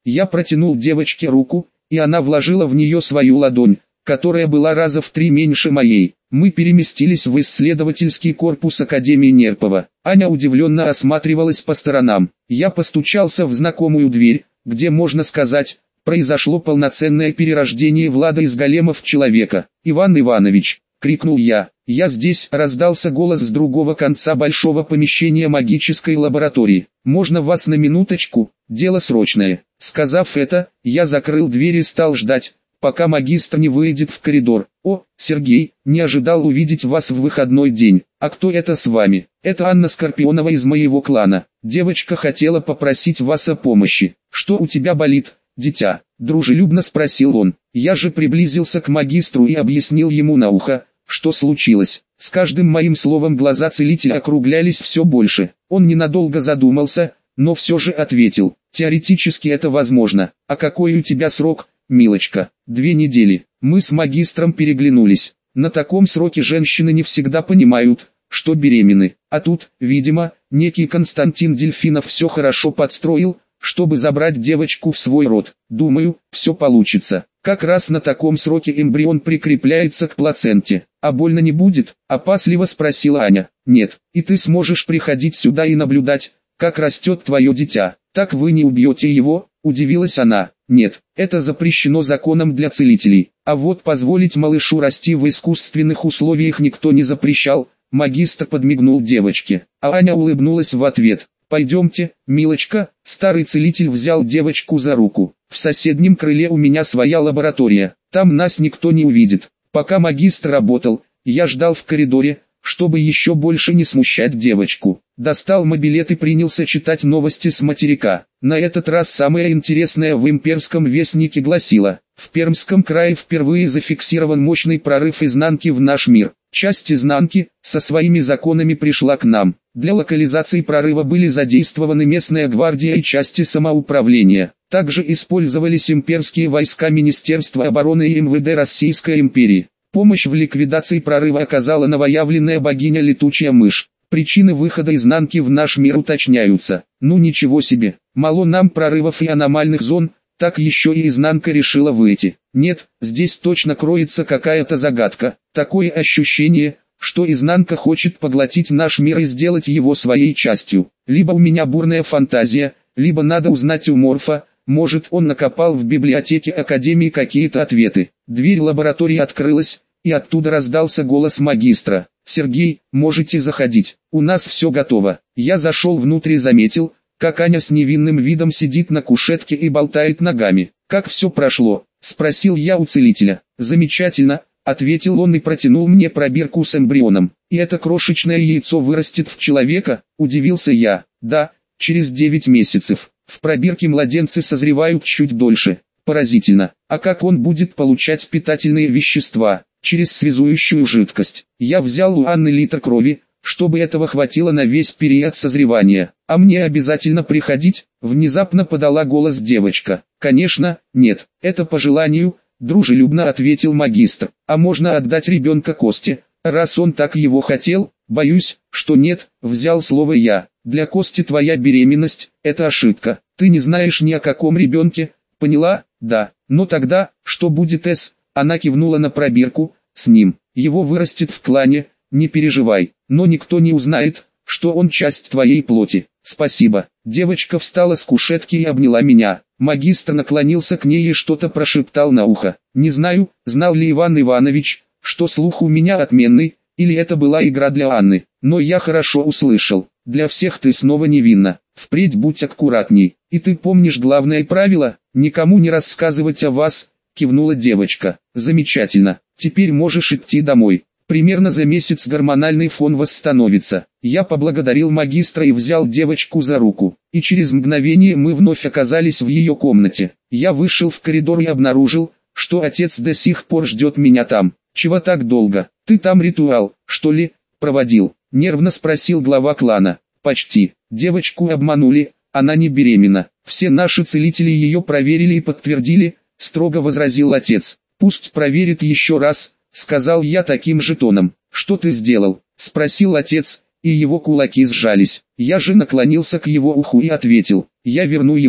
Я протянул девочке руку, и она вложила в нее свою ладонь, которая была раза в три меньше моей. Мы переместились в исследовательский корпус Академии Нерпова. Аня удивленно осматривалась по сторонам. Я постучался в знакомую дверь, где, можно сказать, произошло полноценное перерождение Влада из голема в человека. «Иван Иванович!» — крикнул я. «Я здесь!» — раздался голос с другого конца большого помещения магической лаборатории. «Можно вас на минуточку? Дело срочное». Сказав это, я закрыл дверь и стал ждать, пока магистр не выйдет в коридор. «О, Сергей, не ожидал увидеть вас в выходной день. А кто это с вами?» «Это Анна Скорпионова из моего клана. Девочка хотела попросить вас о помощи». «Что у тебя болит, дитя?» — дружелюбно спросил он. Я же приблизился к магистру и объяснил ему на ухо, что случилось. С каждым моим словом глаза целителя округлялись все больше. Он ненадолго задумался, но все же ответил: «Теоретически это возможно. А какой у тебя срок, милочка?» «Две недели». Мы с магистром переглянулись. На таком сроке женщины не всегда понимают, что беременны. А тут, видимо, некий Константин Дельфинов все хорошо подстроил, чтобы забрать девочку в свой род. Думаю, все получится. Как раз на таком сроке эмбрион прикрепляется к плаценте. «А больно не будет?» — опасливо спросила Аня. «Нет, и ты сможешь приходить сюда и наблюдать, как растет твое дитя. Так вы не убьете его?» — удивилась она. «Нет, это запрещено законом для целителей. А вот позволить малышу расти в искусственных условиях никто не запрещал». Магистр подмигнул девочке, а Аня улыбнулась в ответ. «Пойдемте, милочка». Старый целитель взял девочку за руку. «В соседнем крыле у меня своя лаборатория. Там нас никто не увидит». Пока магистр работал, я ждал в коридоре, чтобы еще больше не смущать девочку. Достал мобилет и принялся читать новости с материка. На этот раз самое интересное в имперском вестнике гласило: в Пермском крае впервые зафиксирован мощный прорыв изнанки в наш мир. Часть изнанки со своими законами пришла к нам. Для локализации прорыва были задействованы местная гвардия и части самоуправления. Также использовались имперские войска Министерства обороны и эм вэ дэ Российской империи. Помощь в ликвидации прорыва оказала новоявленная богиня Летучая мышь. Причины выхода изнанки в наш мир уточняются. Ну ничего себе, мало нам прорывов и аномальных зон, так еще и изнанка решила выйти. Нет, здесь точно кроется какая-то загадка. Такое ощущение, что изнанка хочет поглотить наш мир и сделать его своей частью. Либо у меня бурная фантазия, либо надо узнать у Морфа, может он накопал в библиотеке Академии какие-то ответы. Дверь лаборатории открылась, и оттуда раздался голос магистра. «Сергей, можете заходить, у нас все готово». Я зашел внутрь и заметил, как Аня с невинным видом сидит на кушетке и болтает ногами. «Как все прошло?» — спросил я у целителя. «Замечательно», — ответил он и протянул мне пробирку с эмбрионом. «И это крошечное яйцо вырастет в человека?» — удивился я. «Да, через девять месяцев. В пробирке младенцы созревают чуть дольше». «Поразительно. А как он будет получать питательные вещества?» «Через связующую жидкость. Я взял у Анны литр крови, чтобы этого хватило на весь период созревания. А мне обязательно приходить?» — внезапно подала голос девочка. «Конечно, нет, это по желанию», — дружелюбно ответил магистр. «А можно отдать ребенка Косте, раз он так его хотел?» «Боюсь, что нет», — взял слово я. «Для Кости твоя беременность — это ошибка. Ты не знаешь ни о каком ребенке, поняла?» «Да, но тогда, что будет с...» Она кивнула на пробирку. «С ним. Его вырастет в клане, не переживай, но никто не узнает, что он часть твоей плоти». «Спасибо». Девочка встала с кушетки и обняла меня. Магистр наклонился к ней и что-то прошептал на ухо. Не знаю, знал ли Иван Иванович, что слух у меня отменный, или это была игра для Анны, но я хорошо услышал. «Для всех ты снова невинна. Впредь будь аккуратней. И ты помнишь главное правило, никому не рассказывать о вас», — кивнула девочка. «Замечательно. Теперь можешь идти домой. Примерно за месяц гормональный фон восстановится». Я поблагодарил магистра и взял девочку за руку. И через мгновение мы вновь оказались в ее комнате. Я вышел в коридор и обнаружил, что отец до сих пор ждет меня там. «Чего так долго? Ты там ритуал, что ли, проводил?» — нервно спросил глава клана. «Почти. Девочку обманули, она не беременна. Все наши целители ее проверили и подтвердили», — строго возразил отец. «Пусть проверит еще раз», — сказал я таким же тоном. «Что ты сделал?» — спросил отец, и его кулаки сжались. Я же наклонился к его уху и ответил: «Я верну его».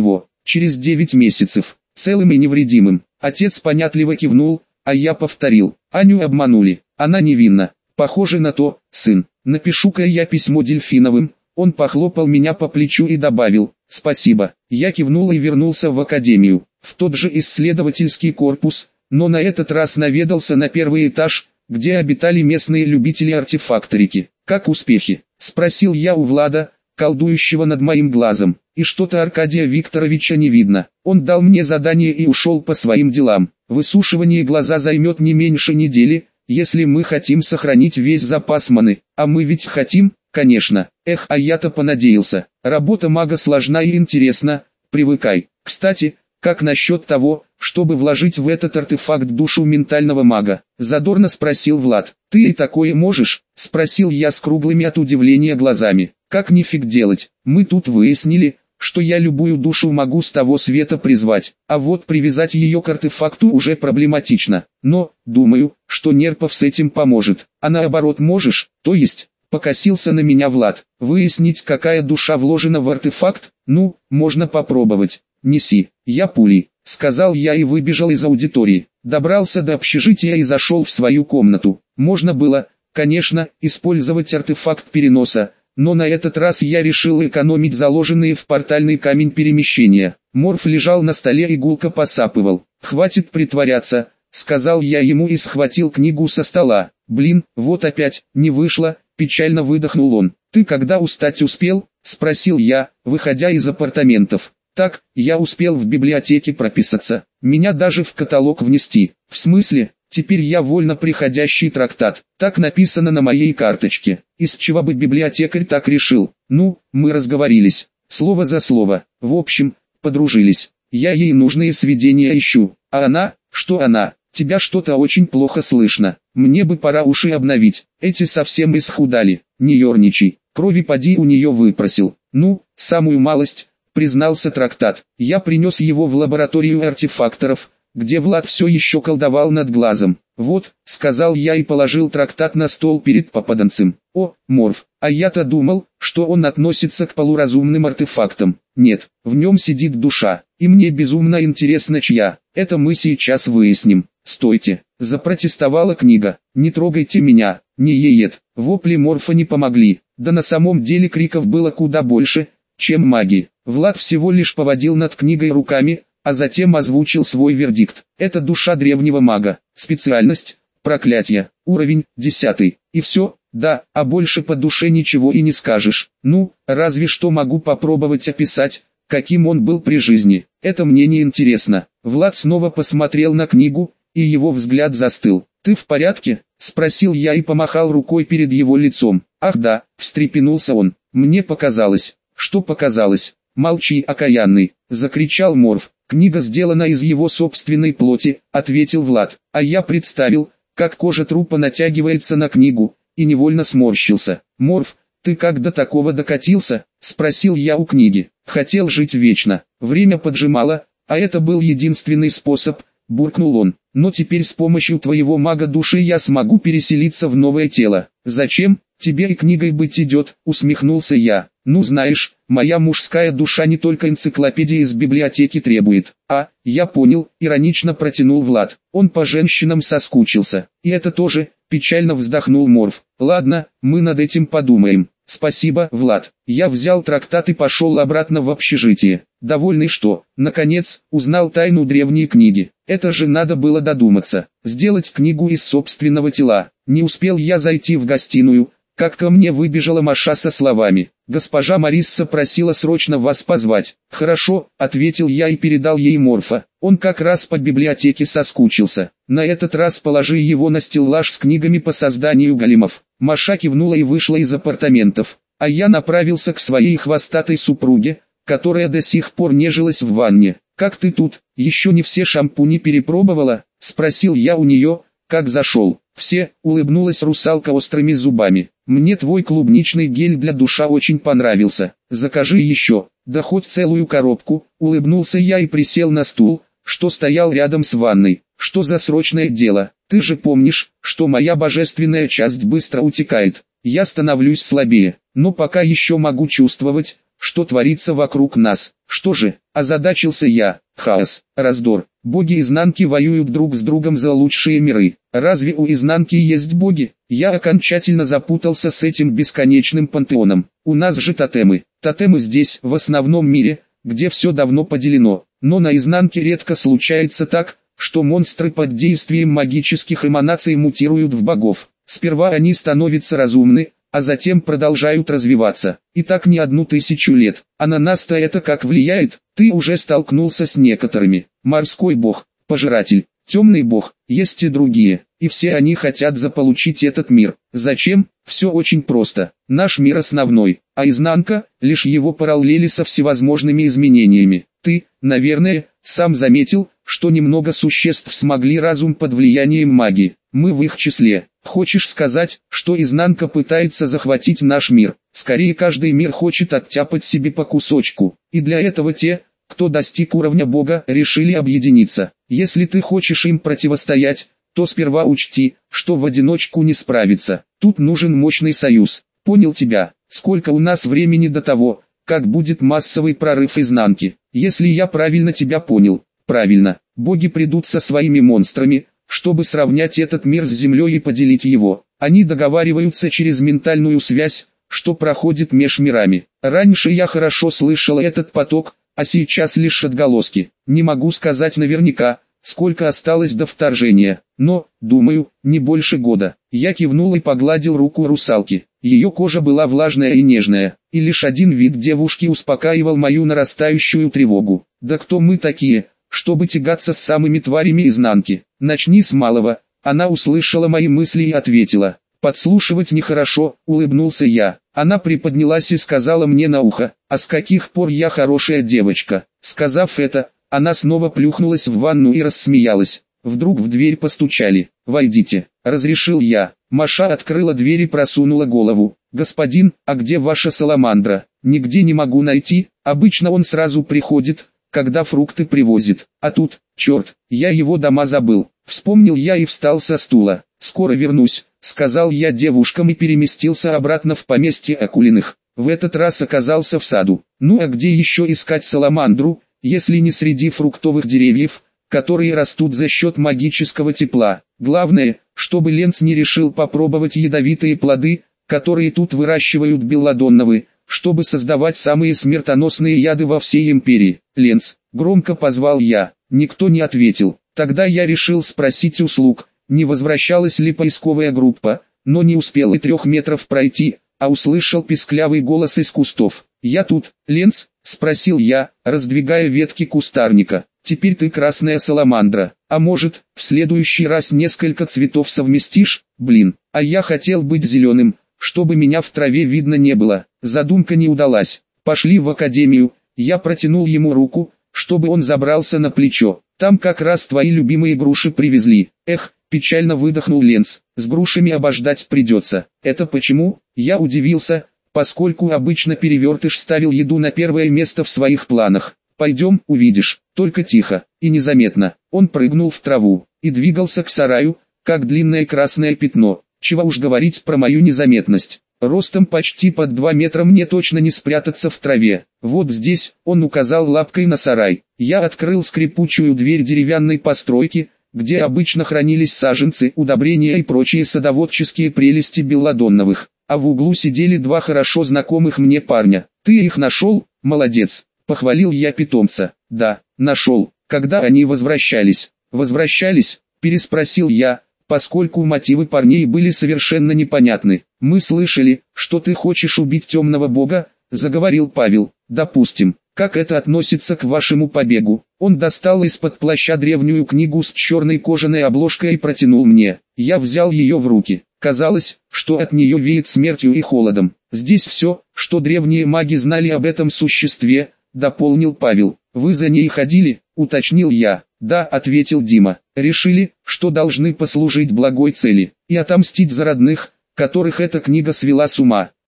через девять месяцев, целым и невредимым. Отец понятливо кивнул, а я повторил, Аню обманули, она невинна. Похоже на то, сын. Напишу-ка я письмо Дельфиновым. Он похлопал меня по плечу и добавил, спасибо. Я кивнул и вернулся в академию, в тот же исследовательский корпус, но на этот раз наведался на первый этаж, где обитали местные любители-артефакторики. «Как успехи?» – спросил я у Влада, колдующего над моим глазом. И что-то Аркадия Викторовича не видно. Он дал мне задание и ушел по своим делам. Высушивание глаза займет не меньше недели, если мы хотим сохранить весь запас маны. А мы ведь хотим, конечно. Эх, а я-то понадеялся. Работа мага сложна и интересна, привыкай. Кстати, как насчет того, чтобы вложить в этот артефакт душу ментального мага? Задорно спросил Влад. Ты и такое можешь? Спросил я с круглыми от удивления глазами. Как нифиг делать? Мы тут выяснили, что я любую душу могу с того света призвать, а вот привязать ее к артефакту уже проблематично. Но, думаю, что Нерпов с этим поможет. А наоборот можешь, то есть, покосился на меня Влад. Выяснить, какая душа вложена в артефакт? Ну, можно попробовать. Неси, я пулей, сказал я и выбежал из аудитории. Добрался до общежития и зашел в свою комнату. Можно было, конечно, использовать артефакт переноса, но на этот раз я решил экономить заложенные в портальный камень перемещения. Морф лежал на столе и гулко посапывал. «Хватит притворяться», — сказал я ему и схватил книгу со стола. «Блин, вот опять, не вышло», — печально выдохнул он. «Ты когда устать успел?» — спросил я, выходя из апартаментов. «Так, я успел в библиотеке прописаться. Меня даже в каталог внести». «В смысле?» Теперь я вольно приходящий трактат. Так написано на моей карточке. Из чего бы библиотекарь так решил? Ну, мы разговорились. Слово за слово. В общем, подружились. Я ей нужные сведения ищу. А она? Что она? Тебя что-то очень плохо слышно. Мне бы пора уши обновить. Эти совсем исхудали. Не ерничай. Крови поди у нее выпросил. Ну, самую малость, признался трактат. Я принес его в лабораторию артефакторов, где Влад все еще колдовал над глазом. «Вот», — сказал я и положил трактат на стол перед попаданцем. «О, Морф, а я-то думал, что он относится к полуразумным артефактам. Нет, в нем сидит душа, и мне безумно интересно чья. Это мы сейчас выясним». «Стойте», — запротестовала книга. «Не трогайте меня, не еет». Вопли Морфа не помогли, да на самом деле криков было куда больше, чем маги. Влад всего лишь поводил над книгой руками, а затем озвучил свой вердикт. Это душа древнего мага, специальность, проклятие, уровень, десятый. И все, да, а больше по душе ничего и не скажешь. Ну, разве что могу попробовать описать, каким он был при жизни. Это мне не интересно. Влад снова посмотрел на книгу, и его взгляд застыл. «Ты в порядке?» – спросил я и помахал рукой перед его лицом. «Ах да», – встрепенулся он. «Мне показалось». «Что показалось?» «Молчи, окаянный!» – закричал Морф. «Книга сделана из его собственной плоти», – ответил Влад. А я представил, как кожа трупа натягивается на книгу, и невольно сморщился. «Морф, ты как до такого докатился?» – спросил я у книги. «Хотел жить вечно. Время поджимало, а это был единственный способ», – буркнул он. «Но теперь с помощью твоего мага души я смогу переселиться в новое тело». «Зачем? Тебе и книгой быть идет», – усмехнулся я. «Ну знаешь, моя мужская душа не только энциклопедии из библиотеки требует». «А, я понял», – иронично протянул Влад. Он по женщинам соскучился. «И это тоже», – печально вздохнул Морф. «Ладно, мы над этим подумаем». «Спасибо, Влад». Я взял трактат и пошел обратно в общежитие. Довольный что, наконец, узнал тайну древней книги. Это же надо было додуматься. Сделать книгу из собственного тела. Не успел я зайти в гостиную, как ко мне выбежала Маша со словами: «Госпожа Марисса просила срочно вас позвать». «Хорошо», — ответил я и передал ей Морфа. Он как раз по библиотеке соскучился. «На этот раз положи его на стеллаж с книгами по созданию големов». Маша кивнула и вышла из апартаментов, а я направился к своей хвостатой супруге, которая до сих пор нежилась в ванне. «Как ты тут, еще не все шампуни перепробовала?» — спросил я у нее, как зашел. «Все», — улыбнулась русалка острыми зубами. «Мне твой клубничный гель для душа очень понравился. Закажи еще». «Да хоть целую коробку», — улыбнулся я и присел на стул, что стоял рядом с ванной. «Что за срочное дело? Ты же помнишь, что моя божественная часть быстро утекает. Я становлюсь слабее, но пока еще могу чувствовать, что творится вокруг нас. Что же, озадачился я, хаос, раздор. Боги изнанки воюют друг с другом за лучшие миры. Разве у изнанки есть боги? Я окончательно запутался с этим бесконечным пантеоном. У нас же тотемы. Тотемы здесь, в основном мире, где все давно поделено. Но на изнанке редко случается так, что монстры под действием магических эманаций мутируют в богов. Сперва они становятся разумны, а затем продолжают развиваться. И так не одну тысячу лет. А на нас-то это как влияет? Ты уже столкнулся с некоторыми. Морской бог, пожиратель, темный бог, есть и другие. И все они хотят заполучить этот мир. Зачем? Все очень просто. Наш мир основной, а изнанка – лишь его параллели со всевозможными изменениями. Ты, наверное, сам заметил, что немного существ смогли разум под влиянием магии. Мы в их числе. Хочешь сказать, что изнанка пытается захватить наш мир? Скорее, каждый мир хочет оттяпать себе по кусочку. И для этого те, кто достиг уровня бога, решили объединиться. Если ты хочешь им противостоять, то сперва учти, что в одиночку не справиться. Тут нужен мощный союз. Понял тебя? Сколько у нас времени до того, как будет массовый прорыв изнанки? Если я правильно тебя понял. Правильно. Боги придут со своими монстрами, чтобы сравнять этот мир с землей и поделить его. Они договариваются через ментальную связь, что проходит меж мирами. Раньше я хорошо слышал этот поток, а сейчас лишь отголоски. Не могу сказать наверняка, сколько осталось до вторжения, но, думаю, не больше года. Я кивнул и погладил руку русалки. Ее кожа была влажная и нежная, и лишь один вид девушки успокаивал мою нарастающую тревогу. Да кто мы такие, чтобы тягаться с самыми тварями изнанки? Начни с малого. Она услышала мои мысли и ответила. Подслушивать нехорошо, улыбнулся я. Она приподнялась и сказала мне на ухо, а с каких пор я хорошая девочка? Сказав это, она снова плюхнулась в ванну и рассмеялась. Вдруг в дверь постучали. «Войдите», — разрешил я. Маша открыла дверь и просунула голову. «Господин, а где ваша саламандра?» «Нигде не могу найти, обычно он сразу приходит, когда фрукты привозит. А тут, черт, я его дома забыл». Вспомнил я и встал со стула. «Скоро вернусь», — сказал я девушкам и переместился обратно в поместье Акулиных. В этот раз оказался в саду. Ну а где еще искать саламандру, если не среди фруктовых деревьев, которые растут за счет магического тепла? Главное, чтобы Ленц не решил попробовать ядовитые плоды, которые тут выращивают белладонновы, чтобы создавать самые смертоносные яды во всей империи. «Ленц», — громко позвал я. Никто не ответил. Тогда я решил спросить у слуг, не возвращалась ли поисковая группа, но не успел и трех метров пройти, а услышал писклявый голос из кустов. «Я тут, Ленц?» — спросил я, раздвигая ветки кустарника. «Теперь ты красная саламандра, а может, в следующий раз несколько цветов совместишь? Блин, а я хотел быть зеленым, чтобы меня в траве видно не было». Задумка не удалась. «Пошли в академию». Я протянул ему руку, чтобы он забрался на плечо. «Там как раз твои любимые груши привезли». «Эх», — печально выдохнул Ленц, — «с грушами обождать придется». «Это почему?» Я удивился, поскольку обычно перевертыш ставил еду на первое место в своих планах. «Пойдем, увидишь, только тихо и незаметно». Он прыгнул в траву и двигался к сараю, как длинное красное пятно. Чего уж говорить про мою незаметность. Ростом почти под два метра мне точно не спрятаться в траве. «Вот здесь», — он указал лапкой на сарай. Я открыл скрипучую дверь деревянной постройки, где обычно хранились саженцы, удобрения и прочие садоводческие прелести белладонновых. А в углу сидели два хорошо знакомых мне парня. «Ты их нашел? Молодец», — похвалил я питомца. «Да, нашел». «Когда они возвращались?» «Возвращались?» — переспросил я, поскольку мотивы парней были совершенно непонятны. «Мы слышали, что ты хочешь убить темного бога», — заговорил Павел. «Допустим. Как это относится к вашему побегу?» Он достал из-под плаща древнюю книгу с черной кожаной обложкой и протянул мне. Я взял ее в руки. Казалось, что от нее веет смертью и холодом. «Здесь все, что древние маги знали об этом существе», — дополнил Павел. «Вы за ней ходили?» — уточнил я. «Да», — ответил Дима. «Решили, что должны послужить благой цели и отомстить за родных, которых эта книга свела с ума».